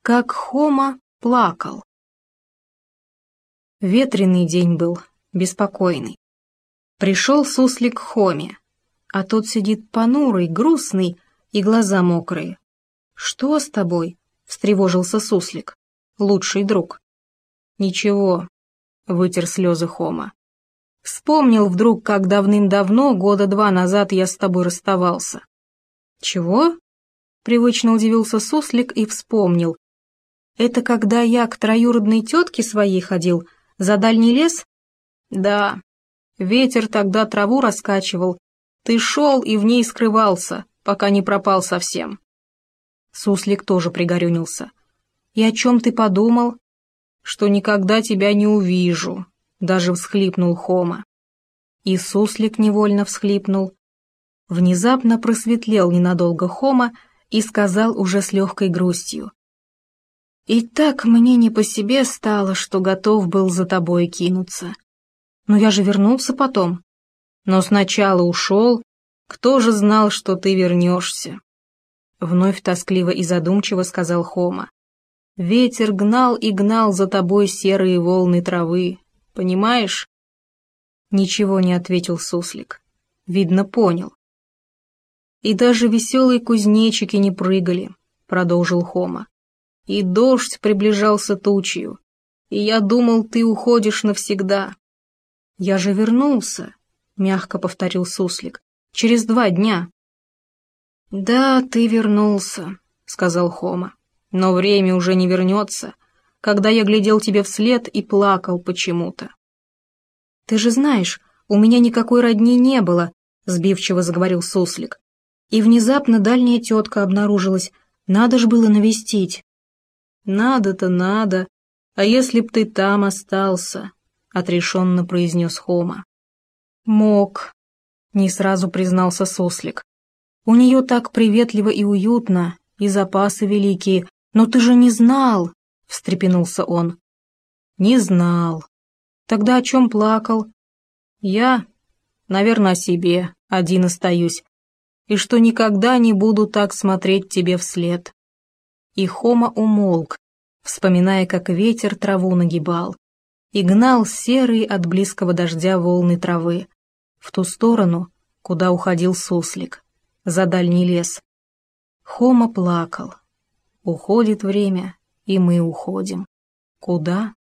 Как Хома плакал. Ветреный день был, беспокойный. Пришел суслик к Хоме, а тот сидит понурый, грустный и глаза мокрые. «Что с тобой?» — встревожился суслик, лучший друг. «Ничего», — вытер слезы Хома. «Вспомнил вдруг, как давным-давно, 2 года назад я с тобой расставался». «Чего?» — привычно удивился суслик и вспомнил. «Это когда я к троюродной тетке своей ходил, за дальний лес?» «Да, ветер тогда траву раскачивал, ты шел и в ней скрывался, пока не пропал совсем». Суслик тоже пригорюнился. «И о чем ты подумал?» «Что никогда тебя не увижу», — даже всхлипнул Хома. И суслик невольно всхлипнул. Внезапно просветлел ненадолго Хома и сказал уже с легкой грустью. «И так мне не по себе стало, что готов был за тобой кинуться. Но я же вернулся потом. Но сначала ушел, кто же знал, что ты вернешься?» Вновь тоскливо и задумчиво сказал Хома. «Ветер гнал и гнал за тобой серые волны травы, понимаешь?» Ничего не ответил суслик. Видно, понял. «И даже веселые кузнечики не прыгали», — продолжил Хома. «И дождь приближался тучью, и я думал, ты уходишь навсегда». «Я же вернулся», — мягко повторил суслик, — «через 2 дня». «Да, ты вернулся», — сказал Хома, — «но время уже не вернется, когда я глядел тебе вслед и плакал почему-то». «Ты же знаешь, у меня никакой родни не было», — сбивчиво заговорил суслик. «И внезапно дальняя тетка обнаружилась, надо ж было навестить». «Надо-то надо, а если б ты там остался?» — отрешенно произнес Хома. «Мог», — не сразу признался суслик. «У нее так приветливо и уютно, и запасы великие, но ты же не знал», — встрепенулся он. «Не знал. Тогда о чем плакал?» «Я, наверное, о себе один остаюсь, и что никогда не буду так смотреть тебе вслед». И Хома умолк, вспоминая, как ветер траву нагибал, и гнал серые от близкого дождя волны травы в ту сторону, куда уходил суслик, за дальний лес. Хома плакал. Уходит время, и мы уходим. Куда?